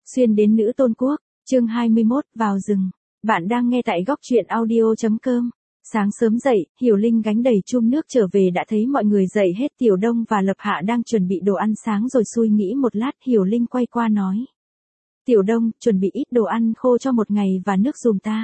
Xuyên đến nữ tôn quốc, chương 21, vào rừng. Bạn đang nghe tại góc truyện audio.com. Sáng sớm dậy, Hiểu Linh gánh đầy chum nước trở về đã thấy mọi người dậy hết. Tiểu Đông và Lập Hạ đang chuẩn bị đồ ăn sáng rồi suy nghĩ một lát. Hiểu Linh quay qua nói. Tiểu Đông, chuẩn bị ít đồ ăn khô cho một ngày và nước giùm ta.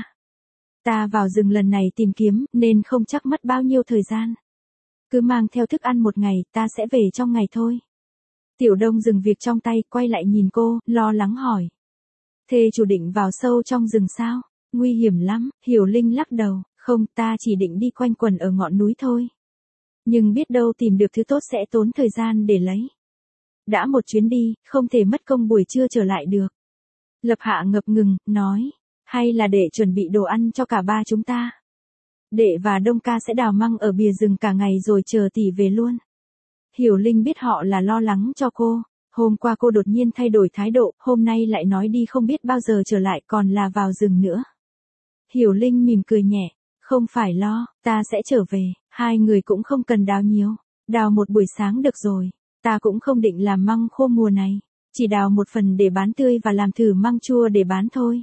Ta vào rừng lần này tìm kiếm, nên không chắc mất bao nhiêu thời gian. Cứ mang theo thức ăn một ngày, ta sẽ về trong ngày thôi. Tiểu Đông dừng việc trong tay, quay lại nhìn cô, lo lắng hỏi. Thế chủ định vào sâu trong rừng sao? Nguy hiểm lắm. Hiểu Linh lắc đầu, không, ta chỉ định đi quanh quần ở ngọn núi thôi. Nhưng biết đâu tìm được thứ tốt sẽ tốn thời gian để lấy. Đã một chuyến đi, không thể mất công buổi trưa trở lại được. Lập Hạ ngập ngừng, nói, hay là để chuẩn bị đồ ăn cho cả ba chúng ta. Đệ và Đông ca sẽ đào măng ở bìa rừng cả ngày rồi chờ tỷ về luôn. Hiểu Linh biết họ là lo lắng cho cô. Hôm qua cô đột nhiên thay đổi thái độ, hôm nay lại nói đi không biết bao giờ trở lại còn là vào rừng nữa. Hiểu Linh mỉm cười nhẹ, không phải lo, ta sẽ trở về, hai người cũng không cần đào nhiều. Đào một buổi sáng được rồi, ta cũng không định làm măng khô mùa này, chỉ đào một phần để bán tươi và làm thử măng chua để bán thôi.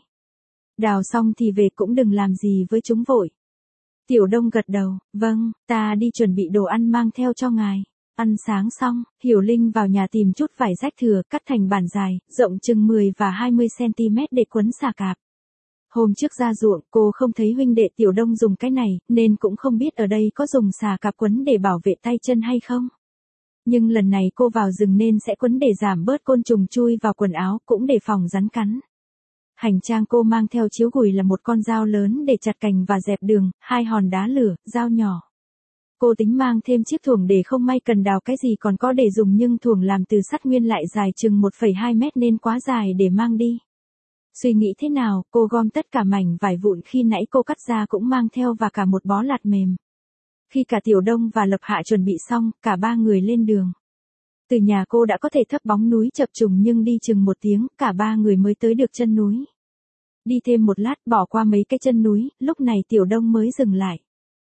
Đào xong thì về cũng đừng làm gì với chúng vội. Tiểu Đông gật đầu, vâng, ta đi chuẩn bị đồ ăn mang theo cho ngài. Ăn sáng xong, Hiểu Linh vào nhà tìm chút vải rách thừa cắt thành bản dài, rộng chừng 10 và 20 cm để quấn xà cạp. Hôm trước ra ruộng, cô không thấy huynh đệ Tiểu Đông dùng cái này, nên cũng không biết ở đây có dùng xà cạp quấn để bảo vệ tay chân hay không. Nhưng lần này cô vào rừng nên sẽ quấn để giảm bớt côn trùng chui vào quần áo, cũng để phòng rắn cắn. Hành trang cô mang theo chiếu gùi là một con dao lớn để chặt cành và dẹp đường, 2 hòn đá lửa, dao nhỏ. Cô tính mang thêm chiếc thuồng để không may cần đào cái gì còn có để dùng, nhưng thuồng làm từ sắt nguyên lại dài chừng 1,2 mét nên quá dài để mang đi. Suy nghĩ thế nào, cô gom tất cả mảnh vải vụn khi nãy cô cắt ra cũng mang theo và cả một bó lạt mềm. Khi cả Tiểu Đông và Lập Hạ chuẩn bị xong, cả ba người lên đường. Từ nhà cô đã có thể thấp bóng núi chập trùng nhưng đi chừng 1 tiếng, cả ba người mới tới được chân núi. Đi thêm một lát bỏ qua mấy cái chân núi, lúc này Tiểu Đông mới dừng lại.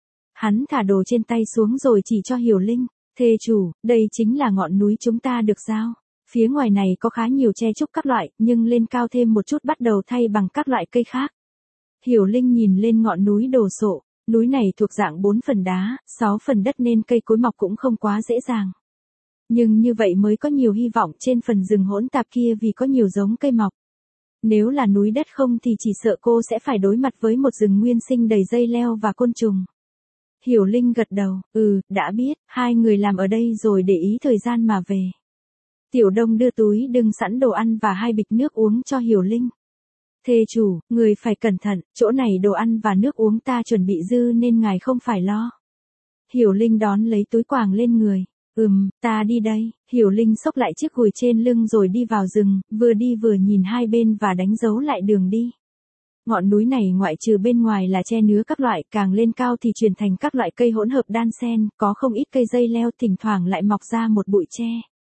Hắn thả đồ trên tay xuống rồi chỉ cho Hiểu Linh, thê chủ, đây chính là ngọn núi chúng ta được giao. Phía ngoài này có khá nhiều tre trúc các loại, nhưng lên cao thêm một chút bắt đầu thay bằng các loại cây khác. Hiểu Linh nhìn lên ngọn núi đồ sộ, núi này thuộc dạng 4 phần đá, 6 phần đất nên cây cối mọc cũng không quá dễ dàng. Nhưng như vậy mới có nhiều hy vọng trên phần rừng hỗn tạp kia vì có nhiều giống cây mọc. Nếu là núi đất không thì chỉ sợ cô sẽ phải đối mặt với một rừng nguyên sinh đầy dây leo và côn trùng. Hiểu Linh gật đầu, đã biết, hai người làm ở đây rồi để ý thời gian mà về. Tiểu Đông đưa túi đựng sẵn đồ ăn và 2 bịch nước uống cho Hiểu Linh. Thê chủ, người phải cẩn thận, chỗ này đồ ăn và nước uống ta chuẩn bị dư nên ngài không phải lo. Hiểu Linh đón lấy túi quàng lên người. Ta đi đây. Hiểu Linh xốc lại chiếc gùi trên lưng rồi đi vào rừng, vừa đi vừa nhìn hai bên và đánh dấu lại đường đi. Ngọn núi này ngoại trừ bên ngoài là tre nứa các loại, càng lên cao thì chuyển thành các loại cây hỗn hợp đan xen, có không ít cây dây leo, thỉnh thoảng lại mọc ra một bụi tre.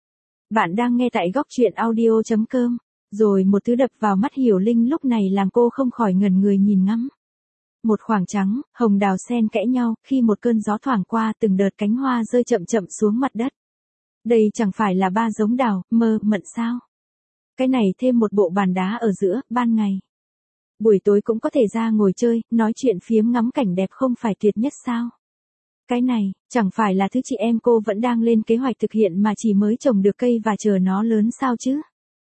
Bạn đang nghe tại góc truyện audio.com. Rồi một thứ đập vào mắt Hiểu Linh lúc này làm cô không khỏi ngẩn người nhìn ngắm. Một khoảng trắng, hồng đào xen kẽ nhau, khi một cơn gió thoảng qua từng đợt cánh hoa rơi chậm chậm xuống mặt đất. Đây chẳng phải là 3 giống đào, mận sao? Cái này thêm một bộ bàn đá ở giữa, ban ngày. Buổi tối cũng có thể ra ngồi chơi, nói chuyện phiếm ngắm cảnh đẹp không phải tuyệt nhất sao? Cái này, chẳng phải là thứ chị em cô vẫn đang lên kế hoạch thực hiện mà chỉ mới trồng được cây và chờ nó lớn sao chứ?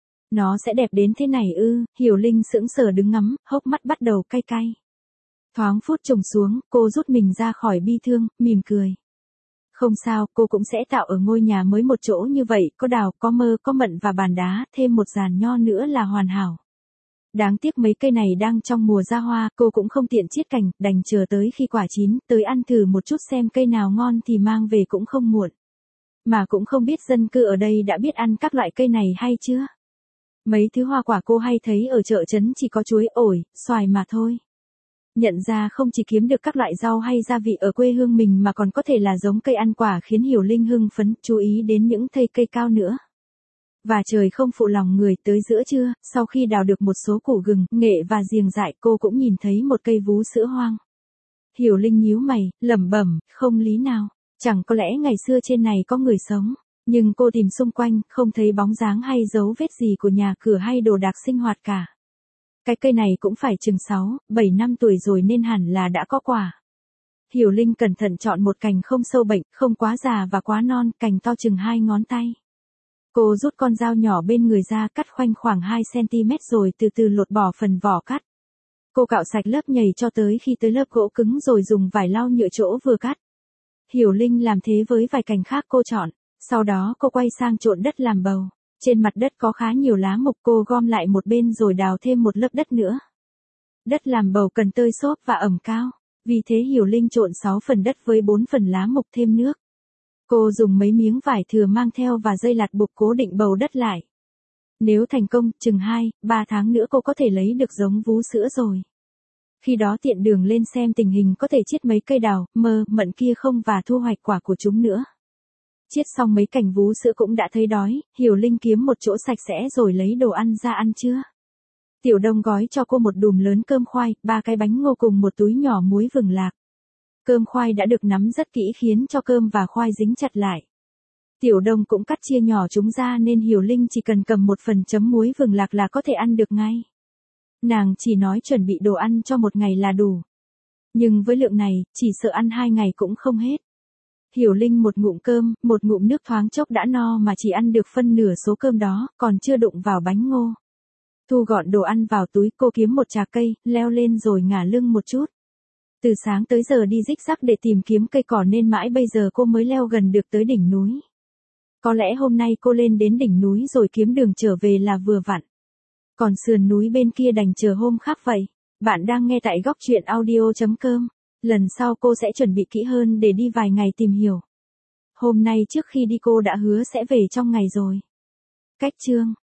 Nó sẽ đẹp đến thế này ư? Hiểu Linh sững sờ đứng ngắm, hốc mắt bắt đầu cay cay. Thoáng phút trùng xuống, cô rút mình ra khỏi bi thương, mỉm cười. Không sao, cô cũng sẽ tạo ở ngôi nhà mới một chỗ như vậy, có đào, có mơ, có mận và bàn đá, thêm một giàn nho nữa là hoàn hảo. Đáng tiếc mấy cây này đang trong mùa ra hoa, cô cũng không tiện chiết cành, đành chờ tới khi quả chín, tới ăn thử một chút xem cây nào ngon thì mang về cũng không muộn. Mà cũng không biết dân cư ở đây đã biết ăn các loại cây này hay chưa? Mấy thứ hoa quả cô hay thấy ở chợ trấn chỉ có chuối, ổi, xoài mà thôi. Nhận ra không chỉ kiếm được các loại rau hay gia vị ở quê hương mình mà còn có thể là giống cây ăn quả khiến Hiểu Linh hưng phấn, chú ý đến những thây cây cao nữa. Và trời không phụ lòng người, tới giữa trưa, sau khi đào được một số củ gừng, nghệ và giềng dại, cô cũng nhìn thấy một cây vú sữa hoang. Hiểu Linh nhíu mày, lẩm bẩm, không lý nào, chẳng có lẽ ngày xưa trên này có người sống. Nhưng cô tìm xung quanh, không thấy bóng dáng hay dấu vết gì của nhà cửa hay đồ đạc sinh hoạt cả. Cái cây này cũng phải chừng 6, 7 năm tuổi rồi nên hẳn là đã có quả. Hiểu Linh cẩn thận chọn một cành không sâu bệnh, không quá già và quá non, cành to chừng 2 ngón tay. Cô rút con dao nhỏ bên người ra cắt khoanh khoảng 2 cm rồi từ từ lột bỏ phần vỏ cắt. Cô cạo sạch lớp nhầy cho tới khi tới lớp gỗ cứng rồi dùng vải lau nhựa chỗ vừa cắt. Hiểu Linh làm thế với vài cành khác cô chọn, sau đó cô quay sang trộn đất làm bầu. Trên mặt đất có khá nhiều lá mục, cô gom lại một bên rồi đào thêm một lớp đất nữa. Đất làm bầu cần tơi xốp và ẩm cao, vì thế Hiểu Linh trộn 6 phần đất với 4 phần lá mục thêm nước. Cô dùng mấy miếng vải thừa mang theo và dây lạt buộc cố định bầu đất lại. Nếu thành công, chừng 2, 3 tháng nữa cô có thể lấy được giống vú sữa rồi. Khi đó tiện đường lên xem tình hình có thể chiết mấy cây đào, mận kia không và thu hoạch quả của chúng nữa. Chiết xong mấy cành vú sữa cũng đã thấy đói, Hiểu Linh kiếm một chỗ sạch sẽ rồi lấy đồ ăn ra ăn trưa. Tiểu Đông gói cho cô một đùm lớn cơm khoai, 3 cái bánh ngô cùng một túi nhỏ muối vừng lạc. Cơm khoai đã được nắm rất kỹ khiến cho cơm và khoai dính chặt lại. Tiểu Đông cũng cắt chia nhỏ chúng ra nên Hiểu Linh chỉ cần cầm một phần chấm muối vừng lạc là có thể ăn được ngay. Nàng chỉ nói chuẩn bị đồ ăn cho một ngày là đủ. Nhưng với lượng này, chỉ sợ ăn 2 ngày cũng không hết. Hiểu Linh một ngụm cơm, một ngụm nước thoáng chốc đã no mà chỉ ăn được phân nửa số cơm đó, còn chưa đụng vào bánh ngô. Thu gọn đồ ăn vào túi, cô kiếm một trà cây, leo lên rồi ngả lưng một chút. Từ sáng tới giờ đi rích rắc để tìm kiếm cây cỏ nên mãi bây giờ cô mới leo gần được tới đỉnh núi. Có lẽ hôm nay cô lên đến đỉnh núi rồi kiếm đường trở về là vừa vặn. Còn sườn núi bên kia đành chờ hôm khác vậy. Bạn đang nghe tại góc truyện audio.com. Lần sau cô sẽ chuẩn bị kỹ hơn để đi vài ngày tìm hiểu. Hôm nay trước khi đi cô đã hứa sẽ về trong ngày rồi. Cách chương